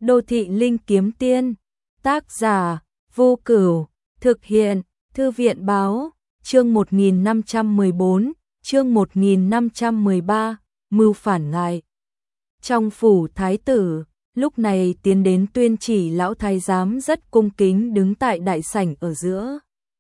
Đô thị linh kiếm tiên, tác giả, Vô Cửu, thực hiện, Thư viện báo, chương 1514, chương 1513, mưu phản ngại. Trong phủ thái tử, lúc này tiến đến tuyên chỉ lão thái giám rất cung kính đứng tại đại sảnh ở giữa.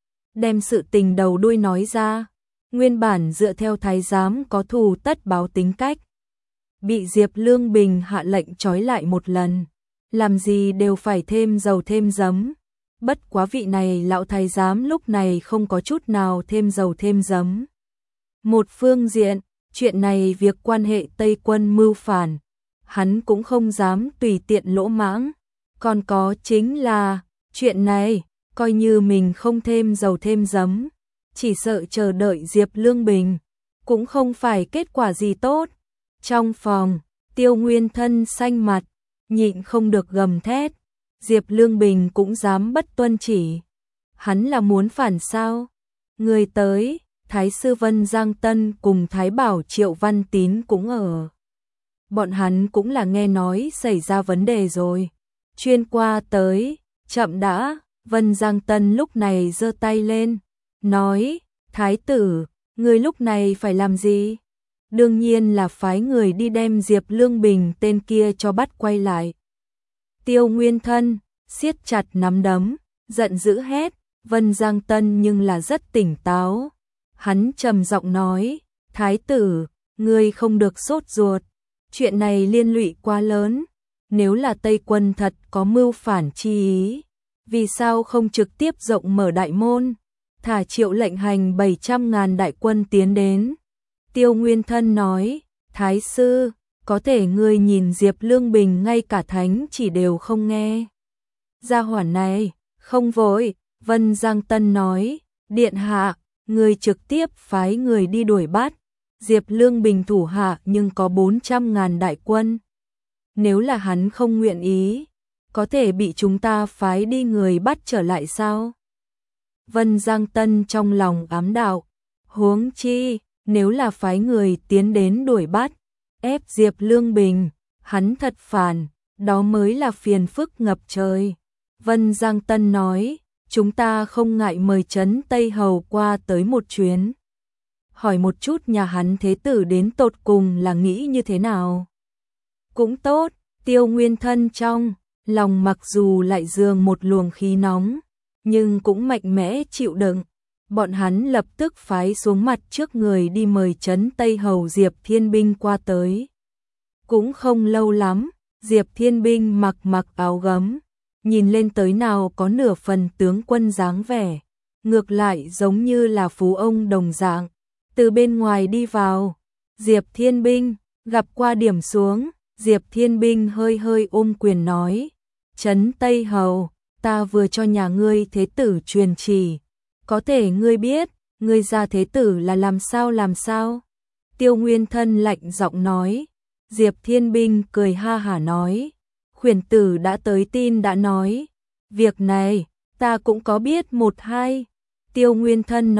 Đem sự tình đầu đuôi nói ra, nguyên bản dựa theo thái giám có thù tất báo tính cách. Bị Diệp Lương Bình hạ lệnh trói lại một lần, làm gì đều phải thêm dầu thêm giấm. Bất quá vị này lão thái giám lúc này không có chút nào thêm dầu thêm giấm. Một phương diện, chuyện này việc quan hệ Tây quân mưu phản, hắn cũng không dám tùy tiện lỗ mãng. Còn có chính là, chuyện này, coi như mình không thêm dầu thêm giấm, chỉ sợ chờ đợi Diệp Lương Bình, cũng không phải kết quả gì tốt. Trong phòng, Tiêu Nguyên Thân xanh mặt, nhịn không được gầm thét. Diệp Lương Bình cũng dám bất tuân chỉ. Hắn là muốn phản sao? Người tới, Thái sư Vân Giang Tân cùng Thái bảo Triệu Văn Tín cũng ở. Bọn hắn cũng là nghe nói xảy ra vấn đề rồi. Chuyên qua tới, chậm đã, Vân Giang Tân lúc này giơ tay lên, nói, Thái tử, người lúc này phải làm gì? Đương nhiên là phái người đi đem Diệp Lương Bình tên kia cho bắt quay lại. Tiêu Nguyên Thân siết chặt nắm đấm, giận dữ hét. Vân Giang Tân nhưng là rất tỉnh táo. Hắn trầm giọng nói, Thái tử, ngươi không được sốt ruột. Chuyện này liên lụy quá lớn. Nếu là Tây quân thật có mưu phản chi ý, vì sao không trực tiếp rộng mở đại môn, thả Triệu lệnh hành 700.000 đại quân tiến đến? Tiêu Nguyên Thân nói, Thái sư, có thể ngươi nhìn Diệp Lương Bình ngay cả thánh chỉ đều không nghe. Gia hỏa này, không vội. Vân Giang Tân nói, điện hạ, ngươi trực tiếp phái người đi đuổi bắt. Diệp Lương Bình thủ hạ nhưng có 400.000 đại quân. Nếu là hắn không nguyện ý, có thể bị chúng ta phái đi người bắt trở lại sao? Vân Giang Tân trong lòng ám đạo, huống chi, nếu là phái người tiến đến đuổi bắt, ép Diệp Lương Bình, hắn thật phản, đó mới là phiền phức ngập trời. Vân Giang Tân nói, chúng ta không ngại mời trấn Tây Hầu qua tới một chuyến. Hỏi một chút nhà hắn thế tử đến tột cùng là nghĩ như thế nào? Cũng tốt, Tiêu Nguyên Thân trong lòng mặc dù lại dường một luồng khí nóng, nhưng cũng mạnh mẽ chịu đựng. Bọn hắn lập tức phái xuống mặt trước người đi mời trấn Tây Hầu Diệp Thiên Binh qua tới. Cũng không lâu lắm, Diệp Thiên Binh mặc áo gấm, nhìn lên tới nào có nửa phần tướng quân dáng vẻ, ngược lại giống như là phú ông đồng dạng. Từ bên ngoài đi vào, Diệp Thiên Binh gặp qua điểm xuống, Diệp Thiên Binh hơi ôm quyền nói, trấn Tây Hầu, ta vừa cho nhà ngươi thế tử truyền chỉ, có thể ngươi biết, ngươi gia thế tử là làm sao? Tiêu Nguyên Thân lạnh giọng nói. Diệp Thiên Binh cười ha hả nói, khuyển tử đã tới tin đã nói, việc này, ta cũng có biết một hai. Tiêu Nguyên Thân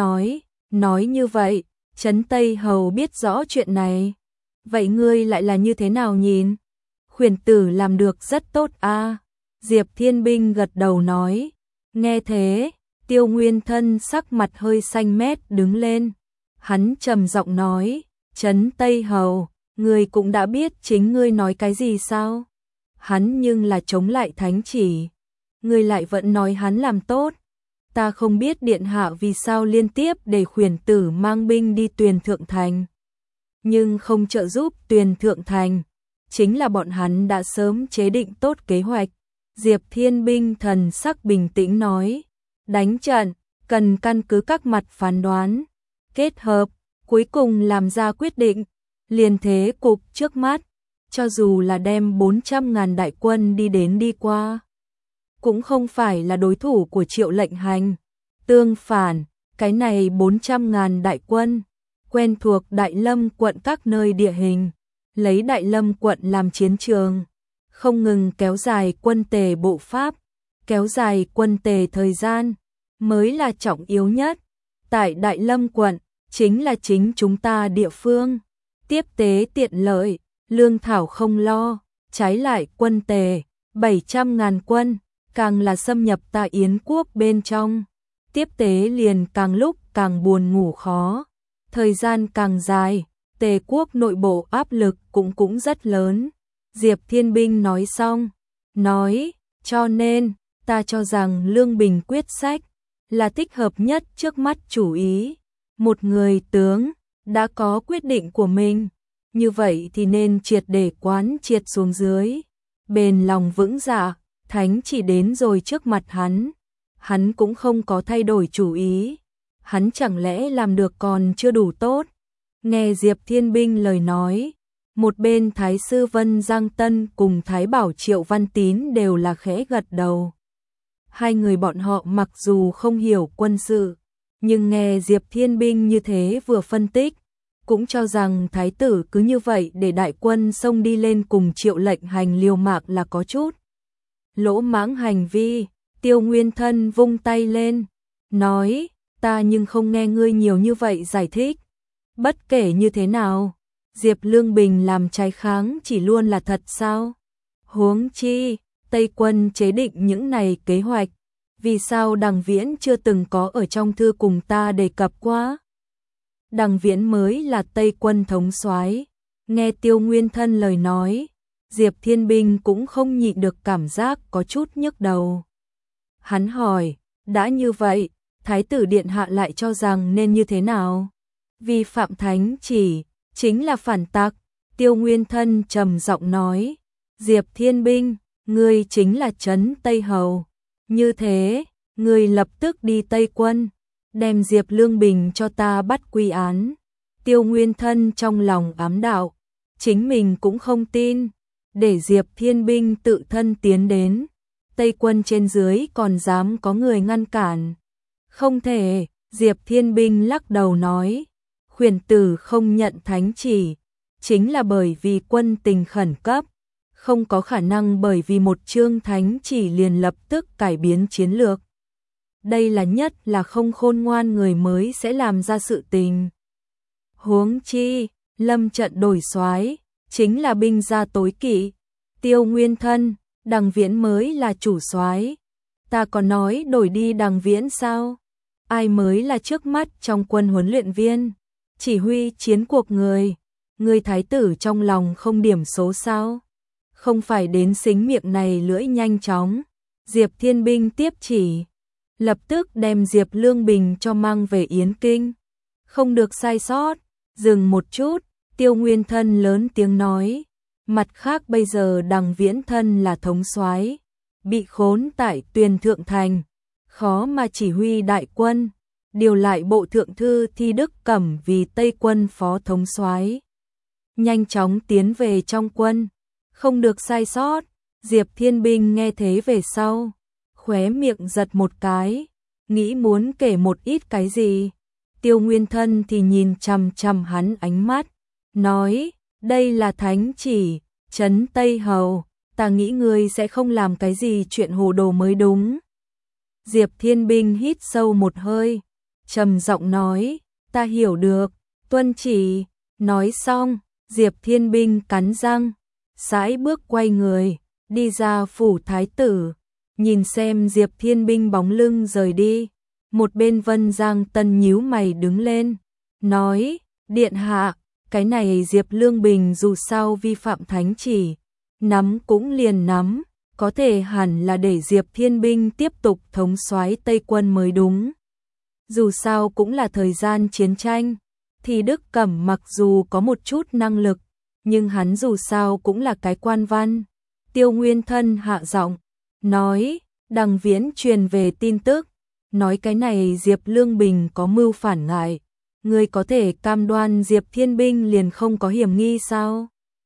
nói như vậy, trấn Tây Hầu biết rõ chuyện này. Vậy ngươi lại là như thế nào nhìn? Khuyển tử làm được rất tốt a. Diệp Thiên Binh gật đầu nói, nghe thế, Tiêu Nguyên Thân sắc mặt hơi xanh mét đứng lên. Hắn trầm giọng nói, trấn Tây Hầu, ngươi cũng đã biết chính ngươi nói cái gì sao? Hắn nhưng là chống lại thánh chỉ. Ngươi lại vẫn nói hắn làm tốt. Ta không biết điện hạ vì sao liên tiếp để khuyển tử mang binh đi Tuyền Thượng Thành. Nhưng không trợ giúp Tuyền Thượng Thành. Chính là bọn hắn đã sớm chế định tốt kế hoạch. Diệp Thiên Binh thần sắc bình tĩnh nói. Đánh trận, cần căn cứ các mặt phán đoán. Kết hợp, cuối cùng làm ra quyết định. Liền thế cục trước mắt, cho dù là đem 400.000 đại quân đi qua, cũng không phải là đối thủ của Triệu lệnh hành. Tương phản, cái này 400.000 đại quân, quen thuộc Đại Lâm quận các nơi địa hình, lấy Đại Lâm quận làm chiến trường, không ngừng kéo dài quân tề bộ pháp, kéo dài quân tề thời gian, mới là trọng yếu nhất. Tại Đại Lâm quận, chính là chính chúng ta địa phương. Tiếp tế tiện lợi, lương thảo không lo, trái lại quân tề, 700.000 quân, càng là xâm nhập ta Yến quốc bên trong. Tiếp tế liền càng lúc càng buồn ngủ khó. Thời gian càng dài, Tề quốc nội bộ áp lực cũng rất lớn. Diệp Thiên Binh nói xong, nói, cho nên, ta cho rằng Lương Bình quyết sách là thích hợp nhất trước mắt chủ ý. Một người tướng đã có quyết định của mình, như vậy thì nên triệt để quán triệt xuống dưới. Bền lòng vững dạ, Thánh chỉ đến rồi trước mặt hắn cũng không có thay đổi chủ ý. Hắn chẳng lẽ làm được còn chưa đủ tốt? Nghe Diệp Thiên Binh lời nói, một bên Thái sư Vân Giang Tân cùng Thái bảo Triệu Văn Tín đều là khẽ gật đầu. Hai người bọn họ mặc dù không hiểu quân sự, nhưng nghe Diệp Thiên Binh như thế vừa phân tích, cũng cho rằng Thái tử cứ như vậy để đại quân xông đi lên cùng Triệu lệnh hành liều mạng là có chút lỗ mãng hành vi. Tiêu Nguyên Thân vung tay lên, nói, ta nhưng không nghe ngươi nhiều như vậy giải thích. Bất kể như thế nào, Diệp Lương Bình làm trái kháng chỉ luôn là thật sao? Huống chi, Tây quân chế định những này kế hoạch, vì sao Đằng Viễn chưa từng có ở trong thư cùng ta đề cập qua? Đằng Viễn mới là Tây quân thống soái. Nghe Tiêu Nguyên Thân lời nói, Diệp Thiên Binh cũng không nhịn được cảm giác có chút nhức đầu. Hắn hỏi, đã như vậy, Thái tử điện hạ lại cho rằng nên như thế nào? Vi phạm thánh chỉ, chính là phản tặc. Tiêu Nguyên Thân trầm giọng nói, Diệp Thiên Binh, ngươi chính là trấn Tây Hầu. Như thế, ngươi lập tức đi Tây quân, đem Diệp Lương Bình cho ta bắt quy án. Tiêu Nguyên Thân trong lòng ám đạo, chính mình cũng không tin, để Diệp Thiên Binh tự thân tiến đến. Tây quân trên dưới còn dám có người ngăn cản. Không thể, Diệp Thiên Binh lắc đầu nói, khuyển tử không nhận thánh chỉ, chính là bởi vì quân tình khẩn cấp, không có khả năng bởi vì một chương thánh chỉ liền lập tức cải biến chiến lược. Đây là nhất là không khôn ngoan người mới sẽ làm ra sự tình. Huống chi, lâm trận đổi soái chính là binh gia tối kỵ. Tiêu Nguyên Thân, Đằng Viễn mới là chủ soái. Ta còn nói đổi đi Đằng Viễn sao? Ai mới là trước mắt trong quân huấn luyện viên, chỉ huy chiến cuộc người thái tử trong lòng không điểm số sao? Không phải đến xính miệng này lưỡi nhanh chóng. Diệp Thiên Binh tiếp chỉ, lập tức đem Diệp Lương Bình cho mang về Yến Kinh. Không được sai sót. Dừng một chút, Tiêu Nguyên Thân lớn tiếng nói, mặt khác bây giờ Đằng Viễn thân là thống soái, bị khốn tại Tuyền Thượng Thành, khó mà chỉ huy đại quân, điều lại bộ thượng thư Thi Đức Cẩm vì Tây quân phó thống soái, nhanh chóng tiến về trong quân, không được sai sót. Diệp Thiên Binh nghe thế về sau, khóe miệng giật một cái, nghĩ muốn kể một ít cái gì. Tiêu Nguyên Thân thì nhìn chằm chằm hắn ánh mắt, nói, đây là thánh chỉ, trấn Tây Hầu, ta nghĩ ngươi sẽ không làm cái gì chuyện hồ đồ mới đúng. Diệp Thiên Binh hít sâu một hơi, trầm giọng nói, ta hiểu được, tuân chỉ. Nói xong, Diệp Thiên Binh cắn răng, sải bước quay người, đi ra phủ thái tử, nhìn xem Diệp Thiên Binh bóng lưng rời đi. Một bên Vân Giang Tân nhíu mày đứng lên, nói, điện hạ, cái này Diệp Lương Bình dù sao vi phạm thánh chỉ, nắm cũng liền nắm, có thể hẳn là để Diệp Thiên Binh tiếp tục thống soái Tây quân mới đúng. Dù sao cũng là thời gian chiến tranh, thì Đức Cẩm mặc dù có một chút năng lực, nhưng hắn dù sao cũng là cái quan văn. Tiêu Nguyên Thân hạ giọng, nói, Đằng Viễn truyền về tin tức, nói cái này Diệp Lương Bình có mưu phản ngại, ngươi có thể cam đoan Diệp Thiên Binh liền không có hiểm nghi sao?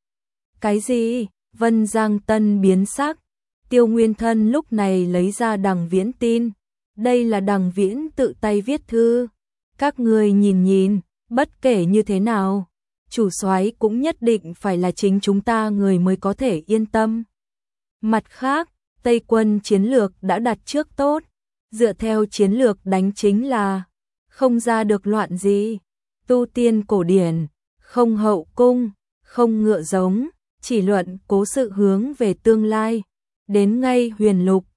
Cái gì? Vân Giang Tân biến sắc. Tiêu Nguyên Thân lúc này lấy ra Đằng Viễn tin, đây là Đằng Viễn tự tay viết thư, các ngươi nhìn nhìn, bất kể như thế nào, chủ soái cũng nhất định phải là chính chúng ta người mới có thể yên tâm. Mặt khác, Tây quân chiến lược đã đặt trước tốt, dựa theo chiến lược đánh chính là không ra được loạn gì, tu tiên cổ điển, không hậu cung, không ngựa giống, chỉ luận cố sự hướng về tương lai, đến ngay Huyền Lục.